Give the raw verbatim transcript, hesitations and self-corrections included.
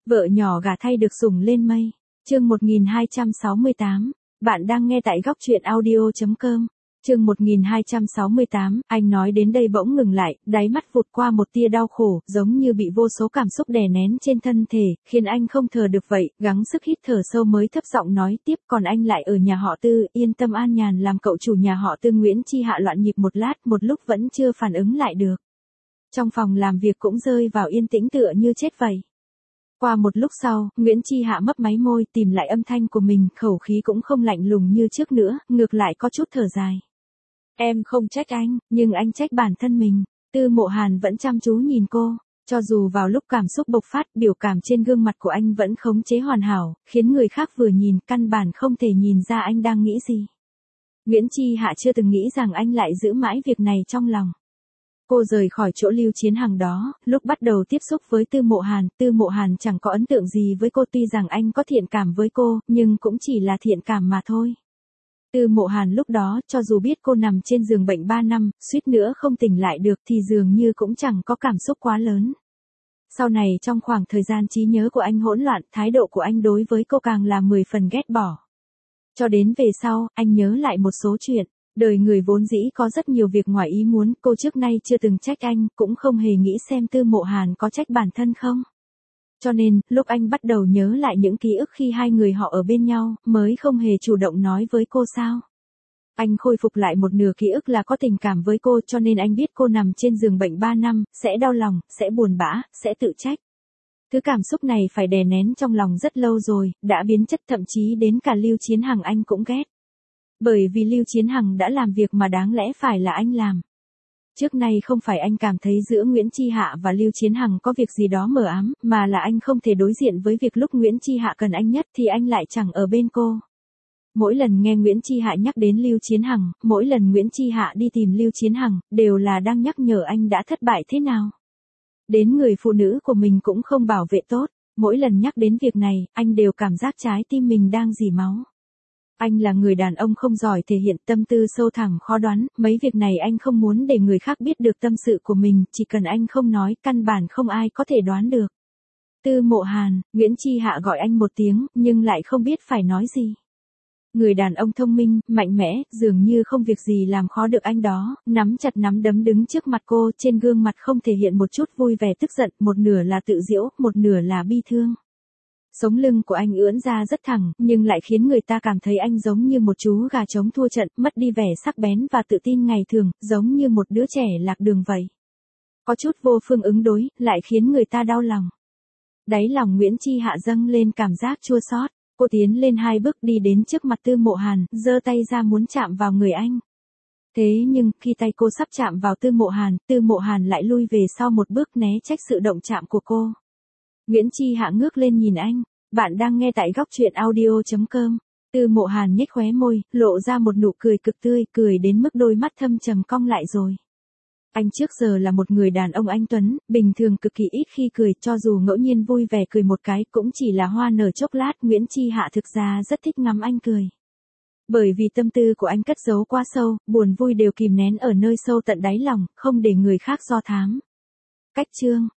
Vợ nhỏ gả thay được sủng lên mây. Chương một nghìn hai trăm sáu mươi tám. Bạn đang nghe tại góc truyện audio chấm com. Chương một nghìn hai trăm sáu mươi tám, anh nói đến đây bỗng ngừng lại, đáy mắt vụt qua một tia đau khổ, giống như bị vô số cảm xúc đè nén trên thân thể, khiến anh không thở được vậy, gắng sức hít thở sâu mới thấp giọng nói tiếp, còn anh lại ở nhà họ Tư, yên tâm an nhàn làm cậu chủ nhà họ Tư. Nguyễn Chi Hạ loạn nhịp một lát, một lúc vẫn chưa phản ứng lại được. Trong phòng làm việc cũng rơi vào yên tĩnh tựa như chết vậy. Qua một lúc sau, Nguyễn Chi Hạ mấp máy môi tìm lại âm thanh của mình, khẩu khí cũng không lạnh lùng như trước nữa, ngược lại có chút thở dài. Em không trách anh, nhưng anh trách bản thân mình. Tư Mộ Hàn vẫn chăm chú nhìn cô, cho dù vào lúc cảm xúc bộc phát, biểu cảm trên gương mặt của anh vẫn khống chế hoàn hảo, khiến người khác vừa nhìn căn bản không thể nhìn ra anh đang nghĩ gì. Nguyễn Chi Hạ chưa từng nghĩ rằng anh lại giữ mãi việc này trong lòng. Cô rời khỏi chỗ Lưu Chiến Hằng đó, lúc bắt đầu tiếp xúc với Tư Mộ Hàn, Tư Mộ Hàn chẳng có ấn tượng gì với cô, tuy rằng anh có thiện cảm với cô, nhưng cũng chỉ là thiện cảm mà thôi. Tư Mộ Hàn lúc đó, cho dù biết cô nằm trên giường bệnh ba năm, suýt nữa không tỉnh lại được thì dường như cũng chẳng có cảm xúc quá lớn. Sau này trong khoảng thời gian trí nhớ của anh hỗn loạn, thái độ của anh đối với cô càng là mười phần ghét bỏ. Cho đến về sau, anh nhớ lại một số chuyện. Đời người vốn dĩ có rất nhiều việc ngoài ý muốn, cô trước nay chưa từng trách anh, cũng không hề nghĩ xem Tư Mộ Hàn có trách bản thân không. Cho nên, lúc anh bắt đầu nhớ lại những ký ức khi hai người họ ở bên nhau, mới không hề chủ động nói với cô sao. Anh khôi phục lại một nửa ký ức là có tình cảm với cô, cho nên anh biết cô nằm trên giường bệnh ba năm, sẽ đau lòng, sẽ buồn bã, sẽ tự trách. Thứ cảm xúc này phải đè nén trong lòng rất lâu rồi, đã biến chất, thậm chí đến cả Lưu Chiến Hằng anh cũng ghét. Bởi vì Lưu Chiến Hằng đã làm việc mà đáng lẽ phải là anh làm. Trước nay không phải anh cảm thấy giữa Nguyễn Chi Hạ và Lưu Chiến Hằng có việc gì đó mờ ám, mà là anh không thể đối diện với việc lúc Nguyễn Chi Hạ cần anh nhất thì anh lại chẳng ở bên cô. Mỗi lần nghe Nguyễn Chi Hạ nhắc đến Lưu Chiến Hằng, mỗi lần Nguyễn Chi Hạ đi tìm Lưu Chiến Hằng, đều là đang nhắc nhở anh đã thất bại thế nào. Đến người phụ nữ của mình cũng không bảo vệ tốt, mỗi lần nhắc đến việc này, anh đều cảm giác trái tim mình đang rỉ máu. Anh là người đàn ông không giỏi thể hiện, tâm tư sâu thẳm khó đoán, mấy việc này anh không muốn để người khác biết được tâm sự của mình, chỉ cần anh không nói, căn bản không ai có thể đoán được. Tư Mộ Hàn, Nguyễn Chi Hạ gọi anh một tiếng, nhưng lại không biết phải nói gì. Người đàn ông thông minh, mạnh mẽ, dường như không việc gì làm khó được anh đó, nắm chặt nắm đấm đứng trước mặt cô, trên gương mặt không thể hiện một chút vui vẻ tức giận, một nửa là tự giễu, một nửa là bi thương. Sống lưng của anh ưỡn ra rất thẳng, nhưng lại khiến người ta cảm thấy anh giống như một chú gà trống thua trận, mất đi vẻ sắc bén và tự tin ngày thường, giống như một đứa trẻ lạc đường vậy. Có chút vô phương ứng đối, lại khiến người ta đau lòng. Đáy lòng Nguyễn Chi Hạ dâng lên cảm giác chua xót, cô tiến lên hai bước đi đến trước mặt Tư Mộ Hàn, giơ tay ra muốn chạm vào người anh. Thế nhưng, khi tay cô sắp chạm vào Tư Mộ Hàn, Tư Mộ Hàn lại lui về sau một bước né trách sự động chạm của cô. Nguyễn Chi Hạ ngước lên nhìn anh, bạn đang nghe tại góc truyện audio chấm com. Tư Mộ Hàn nhếch khóe môi, lộ ra một nụ cười cực tươi, cười đến mức đôi mắt thâm trầm cong lại rồi. Anh trước giờ là một người đàn ông anh tuấn, bình thường cực kỳ ít khi cười, cho dù ngẫu nhiên vui vẻ cười một cái cũng chỉ là hoa nở chốc lát. Nguyễn Chi Hạ thực ra rất thích ngắm anh cười. Bởi vì tâm tư của anh cất giấu quá sâu, buồn vui đều kìm nén ở nơi sâu tận đáy lòng, không để người khác do thám. Cách chương